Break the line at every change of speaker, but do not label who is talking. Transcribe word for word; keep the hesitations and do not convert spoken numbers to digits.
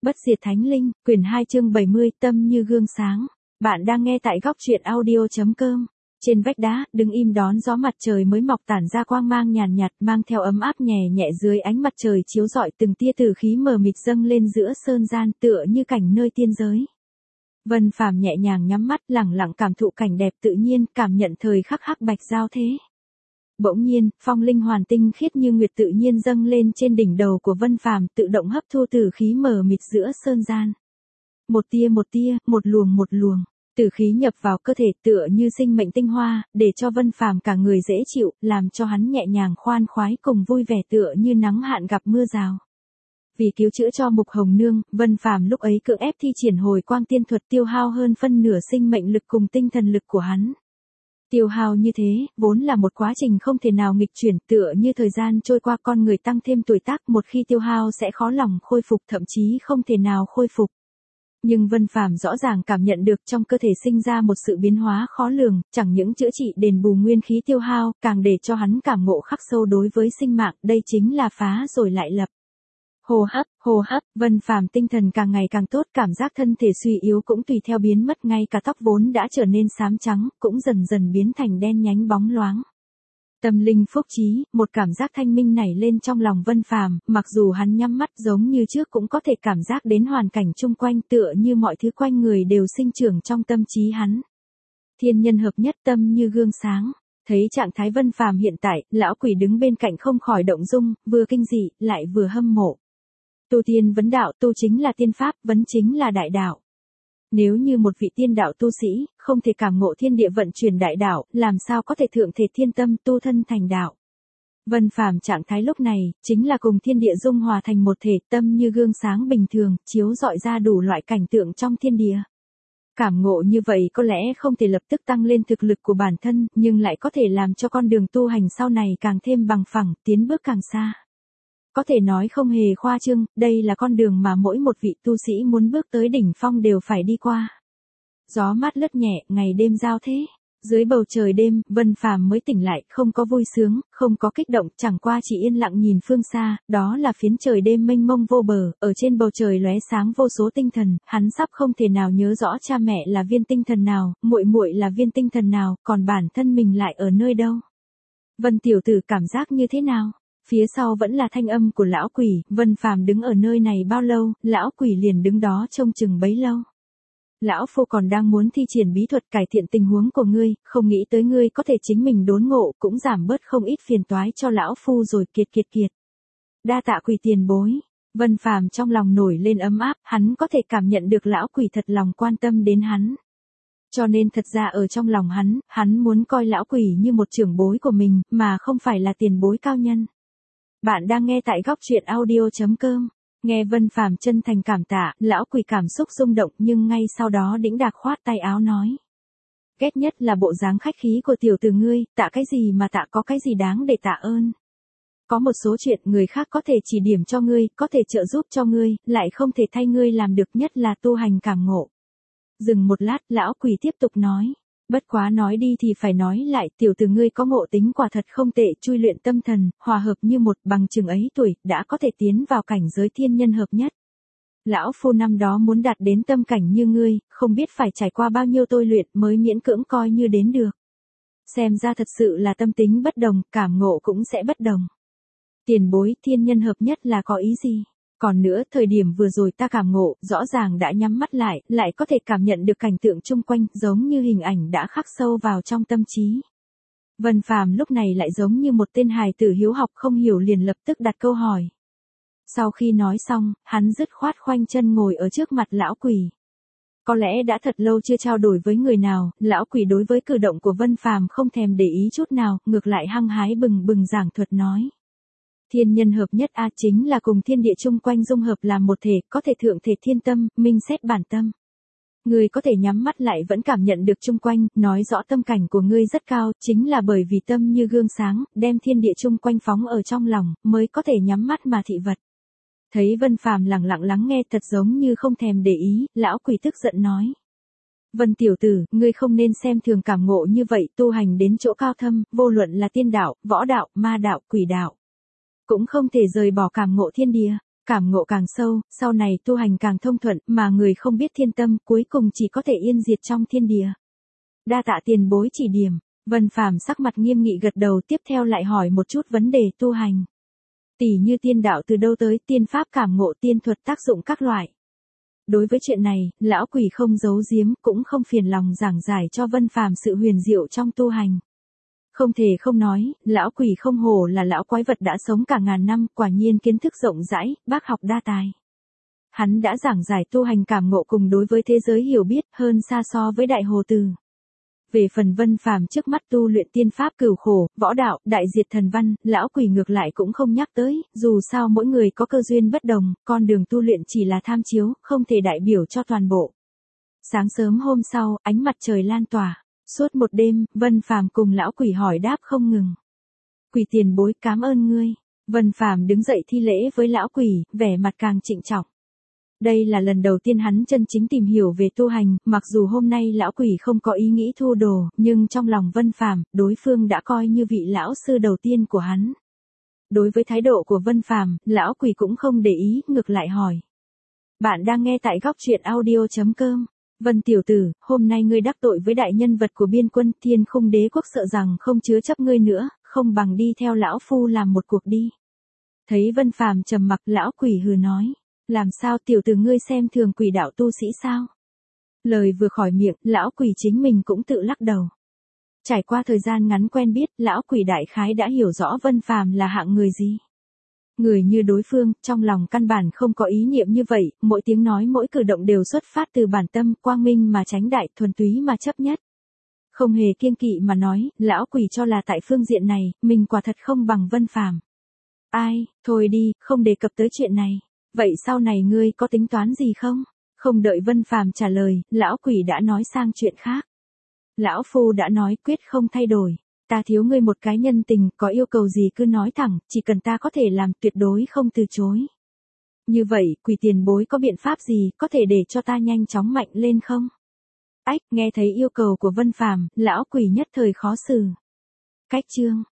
Bất diệt thánh linh, quyển hai chương bảy mươi, tâm như gương sáng. Bạn đang nghe tại góc truyện audio.com. Trên vách đá, đứng im đón gió mặt trời mới mọc tản ra quang mang nhàn nhạt, mang theo ấm áp nhẹ nhẹ dưới ánh mặt trời chiếu rọi, từng tia tử khí mờ mịt dâng lên giữa sơn gian, tựa như cảnh nơi tiên giới. Vân Phàm nhẹ nhàng nhắm mắt, lẳng lặng cảm thụ cảnh đẹp tự nhiên, cảm nhận thời khắc hắc bạch giao thế. Bỗng nhiên, phong linh hoàn tinh khiết như nguyệt tự nhiên dâng lên trên đỉnh đầu của Vân Phàm, tự động hấp thu tử khí mờ mịt giữa sơn gian. Một tia một tia, một luồng một luồng, tử khí nhập vào cơ thể tựa như sinh mệnh tinh hoa, để cho Vân Phàm cả người dễ chịu, làm cho hắn nhẹ nhàng khoan khoái cùng vui vẻ tựa như nắng hạn gặp mưa rào. Vì cứu chữa cho Mục Hồng Nương, Vân Phàm lúc ấy cưỡng ép thi triển hồi quang tiên thuật, tiêu hao hơn phân nửa sinh mệnh lực cùng tinh thần lực của hắn. Tiêu hao như thế, vốn là một quá trình không thể nào nghịch chuyển, tựa như thời gian trôi qua con người tăng thêm tuổi tác, một khi tiêu hao sẽ khó lòng khôi phục, thậm chí không thể nào khôi phục. Nhưng Vân Phàm rõ ràng cảm nhận được trong cơ thể sinh ra một sự biến hóa khó lường, chẳng những chữa trị đền bù nguyên khí tiêu hao, càng để cho hắn cảm ngộ khắc sâu đối với sinh mạng, đây chính là phá rồi lại lập. Hô hấp, hô hấp, Vân Phàm tinh thần càng ngày càng tốt, cảm giác thân thể suy yếu cũng tùy theo biến mất, ngay cả tóc vốn đã trở nên xám trắng, cũng dần dần biến thành đen nhánh bóng loáng. Tâm linh phúc trí, một cảm giác thanh minh nảy lên trong lòng Vân Phàm, mặc dù hắn nhắm mắt giống như trước cũng có thể cảm giác đến hoàn cảnh chung quanh, tựa như mọi thứ quanh người đều sinh trưởng trong tâm trí hắn. Thiên nhân hợp nhất, tâm như gương sáng. Thấy trạng thái Vân Phàm hiện tại, lão quỷ đứng bên cạnh không khỏi động dung, vừa kinh dị, lại vừa hâm mộ. Tu tiên vấn đạo, tu chính là tiên pháp, vấn chính là đại đạo. Nếu như một vị tiên đạo tu sĩ, không thể cảm ngộ thiên địa vận chuyển đại đạo, làm sao có thể thượng thể thiên tâm tu thân thành đạo. Vân Phàm trạng thái lúc này, chính là cùng thiên địa dung hòa thành một thể, tâm như gương sáng bình thường, chiếu rọi ra đủ loại cảnh tượng trong thiên địa. Cảm ngộ như vậy có lẽ không thể lập tức tăng lên thực lực của bản thân, nhưng lại có thể làm cho con đường tu hành sau này càng thêm bằng phẳng, tiến bước càng xa. Có thể nói không hề khoa trương, đây là con đường mà mỗi một vị tu sĩ muốn bước tới đỉnh phong đều phải đi qua. Gió mát lướt nhẹ, ngày đêm giao thế. Dưới bầu trời đêm, Vân Phàm mới tỉnh lại, không có vui sướng, không có kích động, chẳng qua chỉ yên lặng nhìn phương xa, đó là phiến trời đêm mênh mông vô bờ, ở trên bầu trời lóe sáng vô số tinh thần, hắn sắp không thể nào nhớ rõ cha mẹ là viên tinh thần nào, muội muội là viên tinh thần nào, còn bản thân mình lại ở nơi đâu. Vân tiểu tử cảm giác như thế nào? Phía sau vẫn là thanh âm của lão quỷ, Vân Phàm đứng ở nơi này bao lâu, lão quỷ liền đứng đó trông chừng bấy lâu. Lão phu còn đang muốn thi triển bí thuật cải thiện tình huống của ngươi, không nghĩ tới ngươi có thể chính mình đốn ngộ, cũng giảm bớt không ít phiền toái cho lão phu rồi, kiệt kiệt kiệt. Đa tạ quỷ tiền bối. Vân Phàm trong lòng nổi lên ấm áp, hắn có thể cảm nhận được lão quỷ thật lòng quan tâm đến hắn. Cho nên thật ra ở trong lòng hắn, hắn muốn coi lão quỷ như một trưởng bối của mình, mà không phải là tiền bối cao nhân. Bạn đang nghe tại góc truyện audio.com. Nghe Vân Phàm chân thành cảm tạ, lão quỷ cảm xúc rung động, nhưng ngay sau đó đĩnh đạc khoát tay áo nói. Ghét nhất là bộ dáng khách khí của tiểu tử ngươi, tạ cái gì mà tạ, có cái gì đáng để tạ ơn. Có một số chuyện người khác có thể chỉ điểm cho ngươi, có thể trợ giúp cho ngươi, lại không thể thay ngươi làm được, nhất là tu hành cảm ngộ. Dừng một lát, lão quỷ tiếp tục nói. Bất quá nói đi thì phải nói lại, tiểu tử ngươi có ngộ tính quả thật không tệ, chui luyện tâm thần, hòa hợp như một, bằng chừng ấy tuổi, đã có thể tiến vào cảnh giới thiên nhân hợp nhất. Lão phu năm đó muốn đạt đến tâm cảnh như ngươi, không biết phải trải qua bao nhiêu tôi luyện mới miễn cưỡng coi như đến được. Xem ra thật sự là tâm tính bất đồng, cảm ngộ cũng sẽ bất đồng. Tiền bối, thiên nhân hợp nhất là có ý gì? Còn nữa, thời điểm vừa rồi ta cảm ngộ, rõ ràng đã nhắm mắt lại, lại có thể cảm nhận được cảnh tượng chung quanh, giống như hình ảnh đã khắc sâu vào trong tâm trí. Vân Phàm lúc này lại giống như một tên hài tử hiếu học không hiểu liền lập tức đặt câu hỏi. Sau khi nói xong, hắn dứt khoát khoanh chân ngồi ở trước mặt lão quỷ. Có lẽ đã thật lâu chưa trao đổi với người nào, lão quỷ đối với cử động của Vân Phàm không thèm để ý chút nào, ngược lại hăng hái bừng bừng giảng thuật nói. Thiên nhân hợp nhất a chính là cùng thiên địa chung quanh dung hợp làm một thể, có thể thượng thể thiên tâm, minh xét bản tâm. Ngươi có thể nhắm mắt lại vẫn cảm nhận được chung quanh, nói rõ tâm cảnh của ngươi rất cao, chính là bởi vì tâm như gương sáng, đem thiên địa chung quanh phóng ở trong lòng, mới có thể nhắm mắt mà thị vật. Thấy Vân Phàm lặng lặng lắng nghe thật giống như không thèm để ý, lão quỷ tức giận nói. Vân tiểu tử, ngươi không nên xem thường cảm ngộ như vậy, tu hành đến chỗ cao thâm, vô luận là tiên đạo, võ đạo, ma đạo, quỷ đạo. Cũng không thể rời bỏ cảm ngộ thiên địa. Cảm ngộ càng sâu, sau này tu hành càng thông thuận, mà người không biết thiên tâm, cuối cùng chỉ có thể yên diệt trong thiên địa. Đa tạ tiền bối chỉ điểm, Vân Phàm sắc mặt nghiêm nghị gật đầu, tiếp theo lại hỏi một chút vấn đề tu hành. Tỷ như tiên đạo từ đâu tới, tiên pháp cảm ngộ, tiên thuật tác dụng các loại. Đối với chuyện này, lão quỷ không giấu giếm, cũng không phiền lòng giảng giải cho Vân Phàm sự huyền diệu trong tu hành. Không thể không nói, lão quỷ không hổ là lão quái vật đã sống cả ngàn năm, quả nhiên kiến thức rộng rãi, bác học đa tài. Hắn đã giảng giải tu hành cảm ngộ cùng đối với thế giới hiểu biết hơn xa so với Đại Hồ Từ. Về phần Vân Phàm trước mắt tu luyện tiên pháp cửu khổ, võ đạo, đại diệt thần văn, lão quỷ ngược lại cũng không nhắc tới, dù sao mỗi người có cơ duyên bất đồng, con đường tu luyện chỉ là tham chiếu, không thể đại biểu cho toàn bộ. Sáng sớm hôm sau, ánh mặt trời lan tỏa. Suốt một đêm, Vân Phàm cùng lão quỷ hỏi đáp không ngừng. Quỷ tiền bối, cảm ơn ngươi. Vân Phàm đứng dậy thi lễ với lão quỷ, vẻ mặt càng trịnh trọng. Đây là lần đầu tiên hắn chân chính tìm hiểu về tu hành, mặc dù hôm nay lão quỷ không có ý nghĩ thu đồ, nhưng trong lòng Vân Phàm, đối phương đã coi như vị lão sư đầu tiên của hắn. Đối với thái độ của Vân Phàm, lão quỷ cũng không để ý, ngược lại hỏi. Bạn đang nghe tại góc truyện audio chấm com. Vân tiểu tử, hôm nay ngươi đắc tội với đại nhân vật của biên quân, Thiên Khung Đế quốc sợ rằng không chứa chấp ngươi nữa, không bằng đi theo lão phu làm một cuộc đi. Thấy Vân Phàm trầm mặc, lão quỷ hừ nói, làm sao tiểu tử ngươi xem thường quỷ đạo tu sĩ sao? Lời vừa khỏi miệng, lão quỷ chính mình cũng tự lắc đầu. Trải qua thời gian ngắn quen biết, lão quỷ đại khái đã hiểu rõ Vân Phàm là hạng người gì. Người như đối phương, trong lòng căn bản không có ý niệm như vậy, mỗi tiếng nói mỗi cử động đều xuất phát từ bản tâm, quang minh mà tránh đại, thuần túy mà chấp nhất. Không hề kiêng kỵ mà nói, lão quỷ cho là tại phương diện này, mình quả thật không bằng Vân Phàm. Ai, thôi đi, không đề cập tới chuyện này. Vậy sau này ngươi có tính toán gì không? Không đợi Vân Phàm trả lời, lão quỷ đã nói sang chuyện khác. Lão phu đã nói quyết không thay đổi. Ta thiếu ngươi một cái nhân tình, có yêu cầu gì cứ nói thẳng, chỉ cần ta có thể làm, tuyệt đối không từ chối. Như vậy, quỷ tiền bối có biện pháp gì, có thể để cho ta nhanh chóng mạnh lên không? Ách, nghe thấy yêu cầu của Vân Phàm, lão quỷ nhất thời khó xử. Cách chương